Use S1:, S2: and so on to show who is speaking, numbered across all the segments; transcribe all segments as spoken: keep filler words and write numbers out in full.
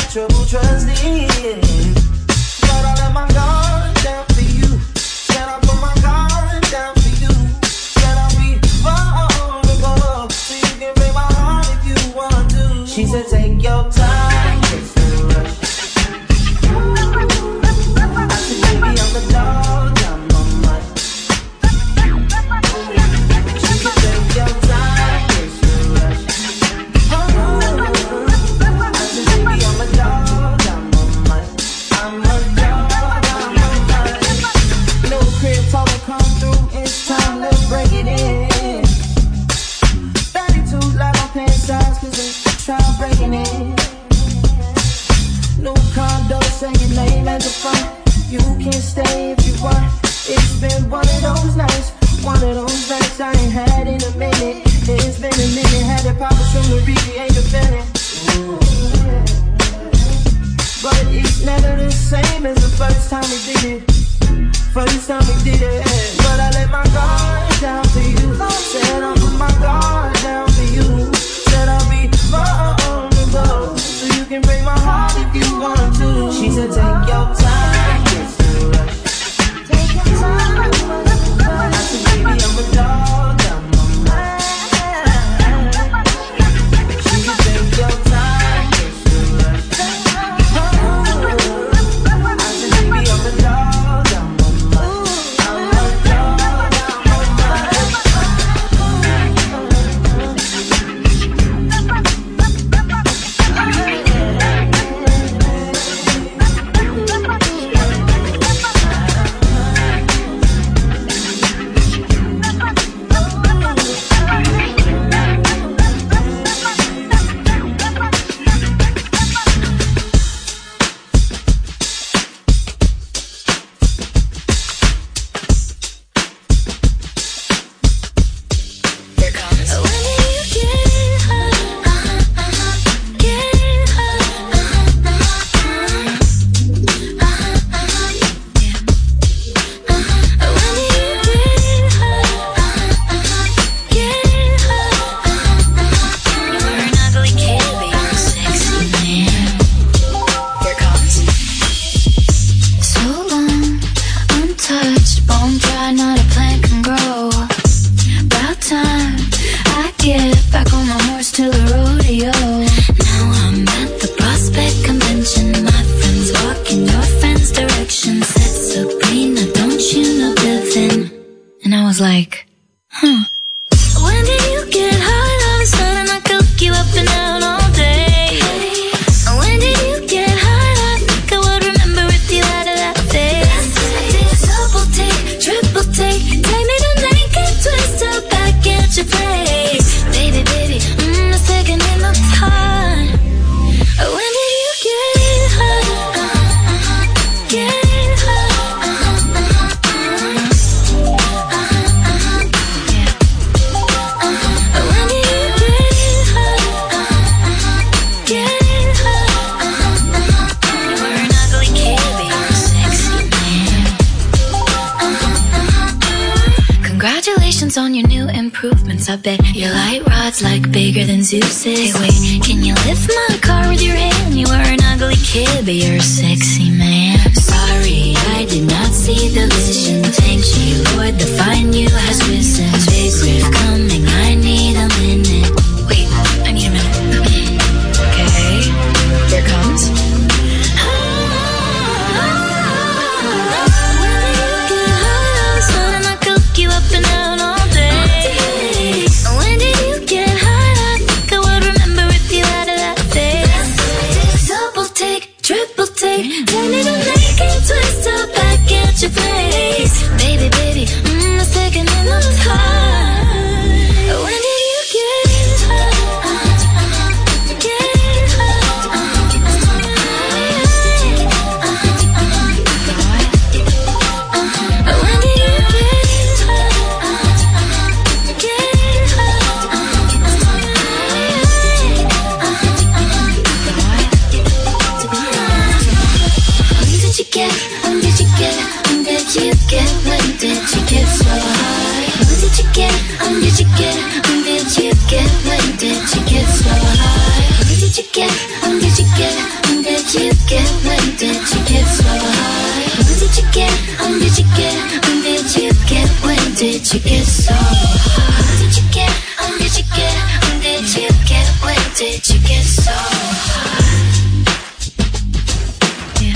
S1: trouble trusting. But I let my guard down for you. Said I put my guard down for you. Said I'll be vulnerable, so you can break my heart if you want to. She said take your time, it's no rush. I said baby I'm the dog, I'm on much. She said take your time, it's no rush. I said baby I'm a dog, I'm on much. I'm a dog, I'm on much. No crib taller come through, it's time to break it in. thirty-two like my pants size, cause they try breaking it. New condo, say your name at the front. You can stay if you want. It's been one of those nights, one of those nights I ain't had in a minute. It's been a minute, had it poppin' from the recreate the feeling. But it's never the same as the first time we did it. First time we did it. But I let my guard down for you. Said I'll put my guard down for you. Said I'll be vulnerable, so you can break my heart if you want to. She said take your time, it's no rush. Take your time. I said baby I'm a dog, I'm a man. She said take your time, it's no rush. I said baby I'm a dog, I'm a man. I'm a dog, I'm a
S2: like, huh. When did you get high? All of a sudden I could look you up and down all day. When did you get high? I think I would remember if you had a that face. Double take, triple take, take me to naked, twist up back at your place. Baby, baby, mm, it's taking in the time. When did you get high? Get on your new improvements. I bet your light rod's like bigger than Zeus's. Hey wait, can you lift my car with your hand? You were an ugly kid, but you're a sexy man. Sorry, I did not see the vision. Thank you, Lord, the fine you has risen. Big riff coming, I need a minute. Wait, I need a minute. Okay, here it comes. You up and down all day. When did you get high? I think I would remember if you had a that face. Double take, triple take, take me to naked, twist up back at your place. Baby, baby, mm, it's taking in the time. When did you get high? Get high. When did you get, when did you get, when did you get, when did you get so high? When did you get, when did you get, when did you get, when did you get so high? When did you get, when did you get, when did did you get so high? When did you get, when did you get, when did you get, when did you get so high? Yeah.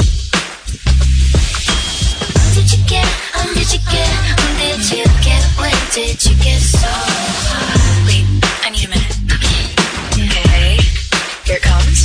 S2: When did you get, when did you get, when did you get, when did you get so high? Wait, I need a minute. Okay, here it comes.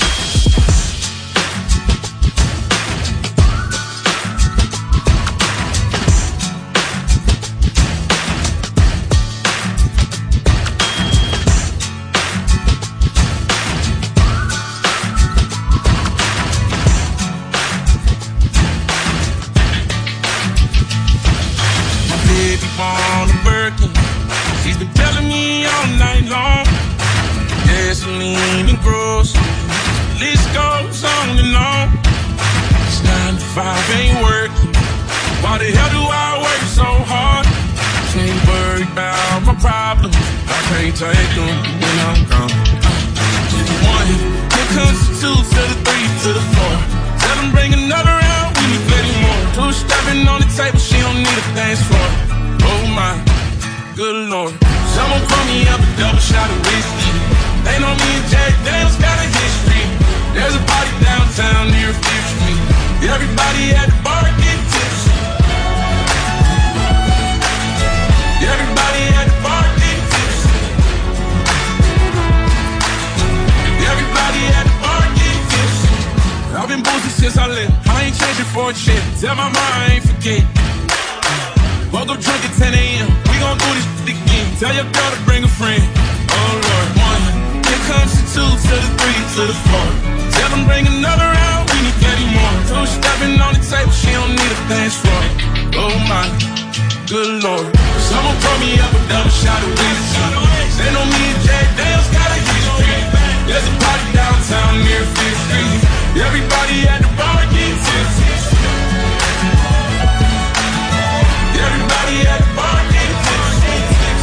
S3: Gasoline and groceries, list goes on and on. It's nine to five, ain't working. Why the hell do I work so hard? Can't worry about my problems, I can't take them when I'm gone. To the one, here comes the two, to the three, to the four. Tell them bring another round, we need plenty more. Two stepping on the table, she don't need a dance floor. Oh my, good lord. Someone pour me up a double shot of whiskey. They know me and Jack Daniels got a history. There's a party downtown near Fifth Street. Everybody at the bar get tipsy. Everybody at the bar get tipsy. Everybody at the bar get tipsy. I've been boozing since I left. I ain't changing for a check. Tell my mom I ain't forget. Woke up drunk at ten a.m. We gon' do this shit again. Tell your girl to bring a friend. Oh Lord, one. Here comes the two, to the three, to the four. Tell them bring another round, we need plenty more. Two stepping on the table, she don't need a dance floor. Oh my, good lord. Someone pour me up a double shot of whiskey. They know me and Jack Daniels got a history. There's a party downtown near Fifth Street. Everybody at the bar get tipsy. Everybody at the bar get tipsy.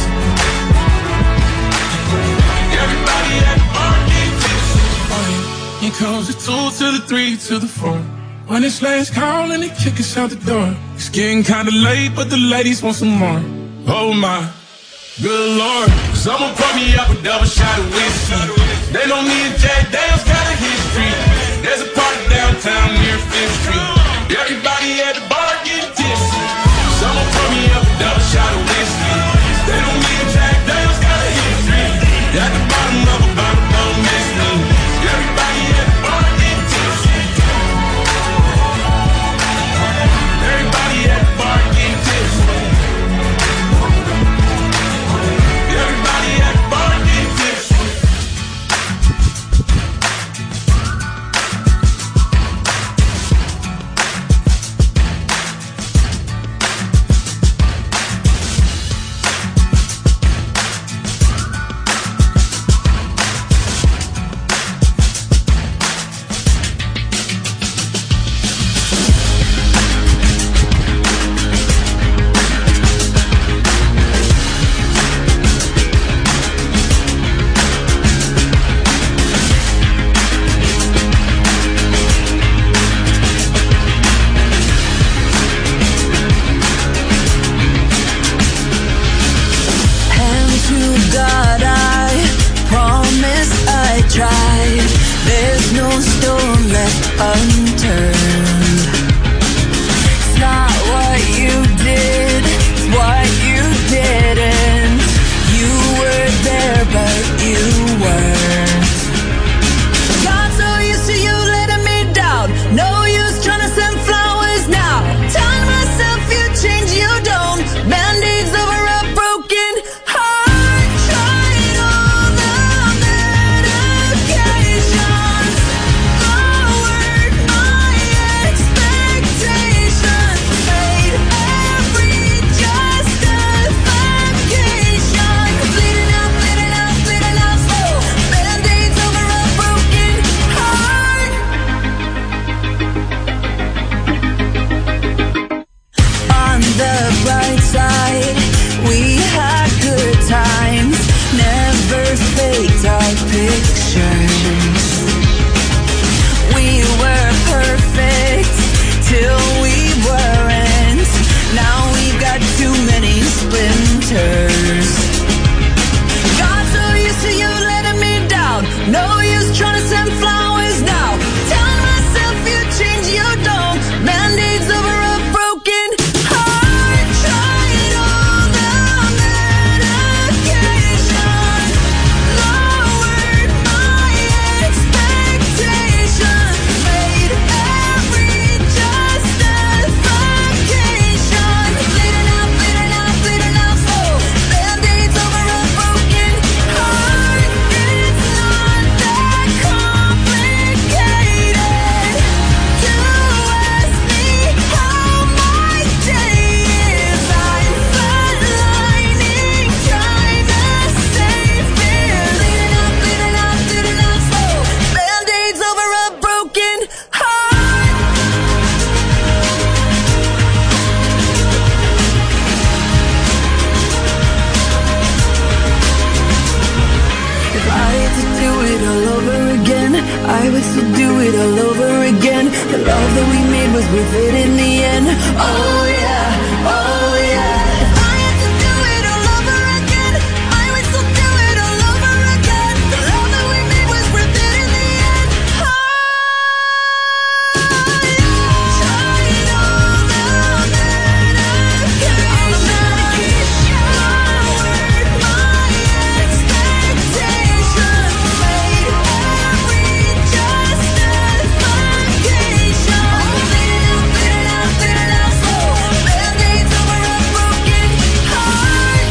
S3: Everybody at the bar get tipsy. Here comes the two, to the three, to the four. When it's last call and they kick us out the door. It's getting kinda late, but the ladies want some more. Oh my, good lord. Someone pour me up a double shot of whiskey. They know me and Jack Daniels got a history. There's a party downtown near Fifth Street. Everybody at the bar get tipsy. Someone pour me up a double shot of whiskey. They know me and Jack Daniels got a history. At the bottom of a bottle, don't miss me. Everybody at the bar get tipsy. Everybody at the bar get tipsy. Everybody at the bar get tipsy.
S1: it all over again. I would still do it all over again. The love that we made was worth it in the end. Oh yeah, oh yeah. If I had to do it all over again, I would still do it all over again. The love that we made was worth it in the end. Oh yeah. Tried all the medication. All the medication. Lowered my expectations. Made every justification. Bleed it out, bleed it out, bleed it out slow. Band-aids over a broken heart.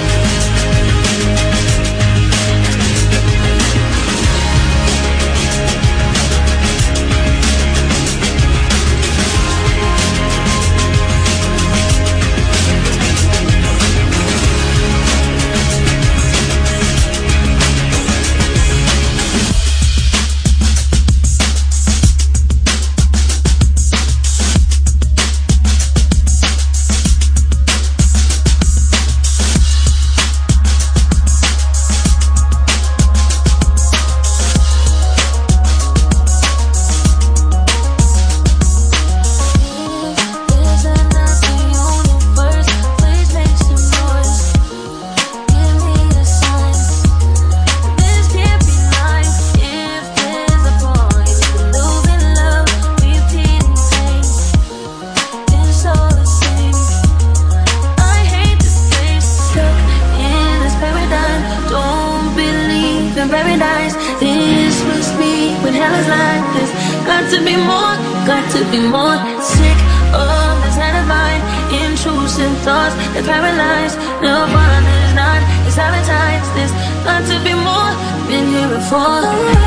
S1: Is that not the universe? Please make some noise. Give me a sign. This can't be life. If there's a point, we lose in love, repeating pain. It's all the same. I hate this place, stuck in this paradigm. Don't believe in paradise. This must be when hell is like this. Got to be more, got to be more. Sick of this alibi, intrusive thoughts that paralyze. Nirvana is not, it's sabotage. This got to be more, been here before.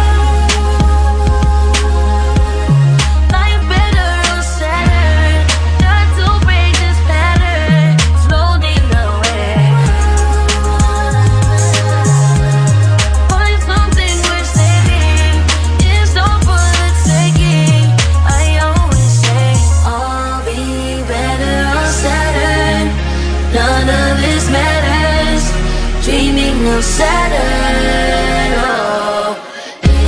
S1: Life better on Saturn. Got to break this pattern. Floating away. Find something worth saving. It's all for the taking. I always say I'll be better on Saturn. None of this matters. Dreaming of Saturn. Oh.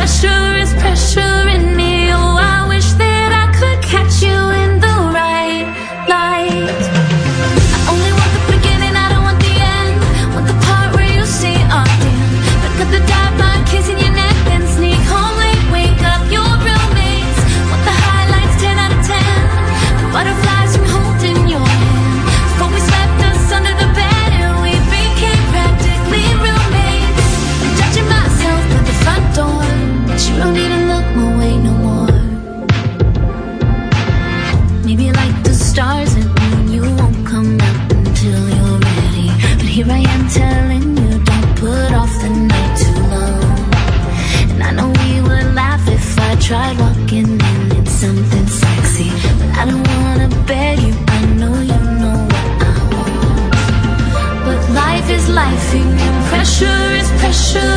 S2: pressure is pressuring me. Oh, I wish that I could catch you in the right light. I only want the beginning, I don't want the end. Want the part where you say our end. But cut the dive line, kissing your neck, then sneak home late, wake up your roommates. Want the highlights, ten out of ten. The butterflies from holding your hand. Before we swept us under the bed and we became practically roommates. I'm judging myself at the front door, but you don't even look my way no more. Maybe like the stars and moon, you won't come out until you're ready. But here I am telling you, don't put off the night too long. And I know we would laugh if I tried walking in in something sexy. But I don't wanna beg you, I know you know what I want. But life is lifing and pressure is pressure.